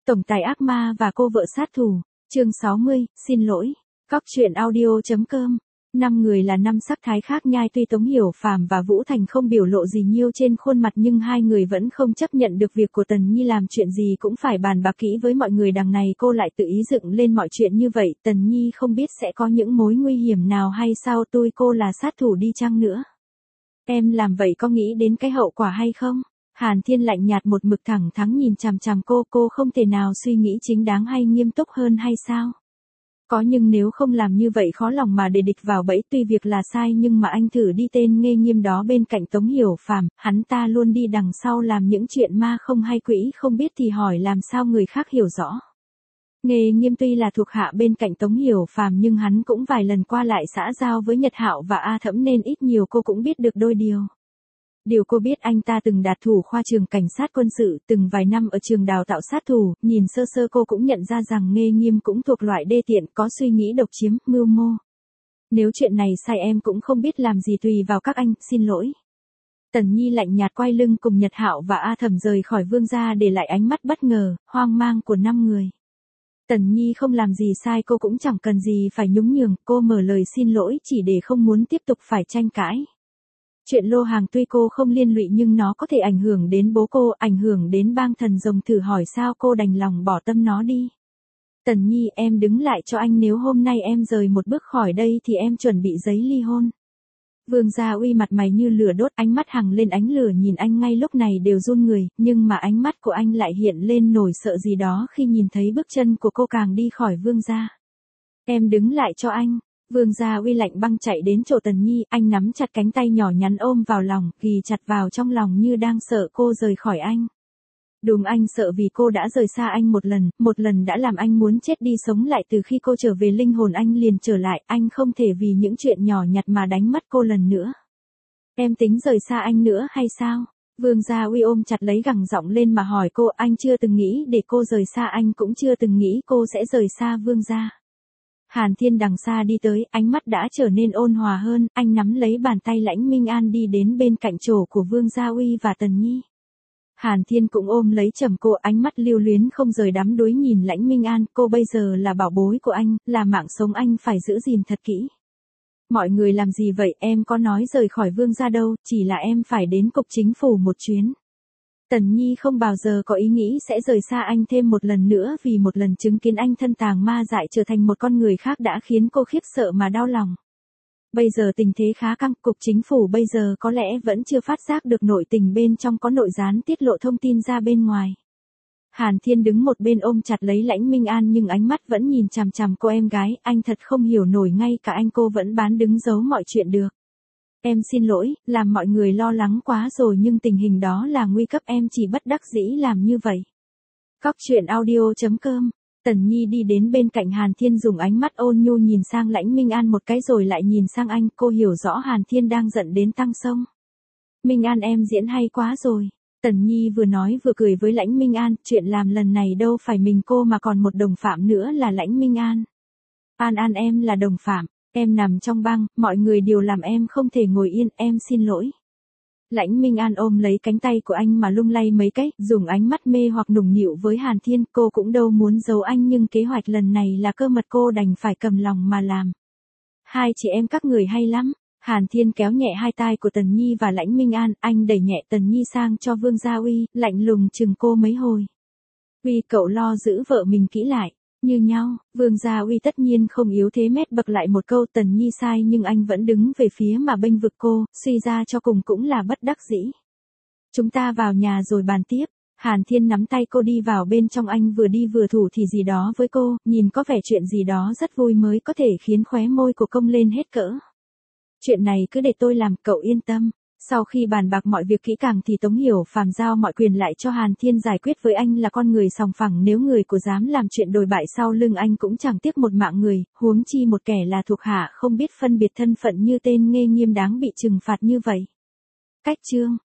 Tổng tài ác ma và cô vợ sát thủ, chương 60, xin lỗi. Cóc truyện audio.com. 5 người là 5 sắc thái khác nhai, tuy Tống Hiểu Phàm và Vũ Thành không biểu lộ gì nhiêu trên khuôn mặt nhưng hai người vẫn không chấp nhận được việc của Tần Nhi làm chuyện gì cũng phải bàn bạc kỹ với mọi người. Đằng này cô lại tự ý dựng lên mọi chuyện như vậy, Tần Nhi không biết sẽ có những mối nguy hiểm nào hay sao? Tôi cô là sát thủ đi chăng nữa, em làm vậy có nghĩ đến cái hậu quả hay không? Hàn Thiên lạnh nhạt một mực thẳng thắn nhìn chằm chằm cô không thể nào suy nghĩ chính đáng hay nghiêm túc hơn hay sao? Có, nhưng nếu không làm như vậy khó lòng mà để địch vào bẫy. Tuy việc là sai nhưng mà anh thử đi tên Nghê Nghiêm đó bên cạnh Tống Hiểu Phàm, hắn ta luôn đi đằng sau làm những chuyện ma không hay quỷ không biết thì hỏi làm sao người khác hiểu rõ. Nghê Nghiêm tuy là thuộc hạ bên cạnh Tống Hiểu Phàm nhưng hắn cũng vài lần qua lại xã giao với Nhật Hạo và A Thẫm nên ít nhiều cô cũng biết được đôi điều. Điều cô biết, anh ta từng đạt thủ khoa trường cảnh sát quân sự, từng vài năm ở trường đào tạo sát thủ, nhìn sơ sơ cô cũng nhận ra rằng Nghê Nghiêm cũng thuộc loại đê tiện, có suy nghĩ độc chiếm, mưu mô. Nếu chuyện này sai em cũng không biết làm gì, tùy vào các anh, xin lỗi. Tần Nhi lạnh nhạt quay lưng cùng Nhật Hạo và A Thẩm rời khỏi Vương gia, để lại ánh mắt bất ngờ, hoang mang của 5 người. Tần Nhi không làm gì sai, cô cũng chẳng cần gì phải nhún nhường, cô mở lời xin lỗi chỉ để không muốn tiếp tục phải tranh cãi. Chuyện lô hàng tuy cô không liên lụy nhưng nó có thể ảnh hưởng đến bố cô, ảnh hưởng đến bang thần rồng, thử hỏi sao cô đành lòng bỏ tâm nó đi. Tần Nhi, em đứng lại cho anh, nếu hôm nay em rời một bước khỏi đây thì em chuẩn bị giấy ly hôn. Vương Gia Uy mặt mày như lửa đốt, ánh mắt hằng lên ánh lửa, nhìn anh ngay lúc này đều run người, nhưng mà ánh mắt của anh lại hiện lên nổi sợ gì đó khi nhìn thấy bước chân của cô càng đi khỏi Vương gia. Em đứng lại cho anh. Vương Gia Uy lạnh băng chạy đến chỗ Tần Nhi, anh nắm chặt cánh tay nhỏ nhắn ôm vào lòng, ghì chặt vào trong lòng như đang sợ cô rời khỏi anh. Đúng, anh sợ vì cô đã rời xa anh một lần đã làm anh muốn chết đi sống lại. Từ khi cô trở về, linh hồn anh liền trở lại, anh không thể vì những chuyện nhỏ nhặt mà đánh mất cô lần nữa. Em tính rời xa anh nữa hay sao? Vương Gia Uy ôm chặt lấy, gằn giọng lên mà hỏi cô. Anh chưa từng nghĩ để cô rời xa, anh cũng chưa từng nghĩ cô sẽ rời xa Vương gia. Hàn Thiên đằng xa đi tới, ánh mắt đã trở nên ôn hòa hơn, anh nắm lấy bàn tay Lãnh Minh An đi đến bên cạnh chỗ của Vương Gia Uy và Tần Nhi. Hàn Thiên cũng ôm lấy chầm cô, ánh mắt lưu luyến không rời đắm đuối nhìn Lãnh Minh An. Cô bây giờ là bảo bối của anh, là mạng sống, anh phải giữ gìn thật kỹ. Mọi người làm gì vậy, em có nói rời khỏi Vương gia đâu, chỉ là em phải đến cục chính phủ một chuyến. Tần Nhi không bao giờ có ý nghĩ sẽ rời xa anh thêm một lần nữa, vì một lần chứng kiến anh thân tàng ma dại trở thành một con người khác đã khiến cô khiếp sợ mà đau lòng. Bây giờ tình thế khá căng, cục chính phủ bây giờ có lẽ vẫn chưa phát giác được nội tình bên trong có nội gián tiết lộ thông tin ra bên ngoài. Hàn Thiên đứng một bên ôm chặt lấy Lãnh Minh An nhưng ánh mắt vẫn nhìn chằm chằm cô em gái, anh thật không hiểu nổi, ngay cả anh cô vẫn bán đứng giấu mọi chuyện được. Em xin lỗi, làm mọi người lo lắng quá rồi, nhưng tình hình đó là nguy cấp, em chỉ bất đắc dĩ làm như vậy. Cóc truyện audio.com. Tần Nhi đi đến bên cạnh Hàn Thiên, dùng ánh mắt ôn nhu nhìn sang Lãnh Minh An một cái rồi lại nhìn sang anh, cô hiểu rõ Hàn Thiên đang giận đến tăng sông. Minh An, em diễn hay quá rồi. Tần Nhi vừa nói vừa cười với Lãnh Minh An, chuyện làm lần này đâu phải mình cô mà còn một đồng phạm nữa là Lãnh Minh An. An, em là đồng phạm. Em nằm trong băng, mọi người đều làm em không thể ngồi yên, em xin lỗi. Lãnh Minh An ôm lấy cánh tay của anh mà lung lay mấy cái, dùng ánh mắt mê hoặc nũng nịu với Hàn Thiên. Cô cũng đâu muốn giấu anh nhưng kế hoạch lần này là cơ mật, cô đành phải cầm lòng mà làm. Hai chị em các người hay lắm. Hàn Thiên kéo nhẹ hai tai của Tần Nhi và Lãnh Minh An, anh đẩy nhẹ Tần Nhi sang cho Vương Gia Uy, lạnh lùng chừng cô mấy hồi. Uy, cậu lo giữ vợ mình kỹ lại. Như nhau, Vương Gia Uy tất nhiên không yếu thế, mét bậc lại một câu. Tần Nhi sai nhưng anh vẫn đứng về phía mà bênh vực cô, suy ra cho cùng cũng là bất đắc dĩ. Chúng ta vào nhà rồi bàn tiếp. Hàn Thiên nắm tay cô đi vào bên trong, anh vừa đi vừa thủ thì gì đó với cô, nhìn có vẻ chuyện gì đó rất vui mới có thể khiến khóe môi của cong lên hết cỡ. Chuyện này cứ để tôi làm, cậu yên tâm. Sau khi bàn bạc mọi việc kỹ càng thì Tống Hiểu Phàm giao mọi quyền lại cho Hàn Thiên giải quyết với anh là con người sòng phẳng, nếu người của dám làm chuyện đồi bại sau lưng anh cũng chẳng tiếc một mạng người, huống chi một kẻ là thuộc hạ không biết phân biệt thân phận như tên Nghê Nghiêm đáng bị trừng phạt như vậy. Cách chương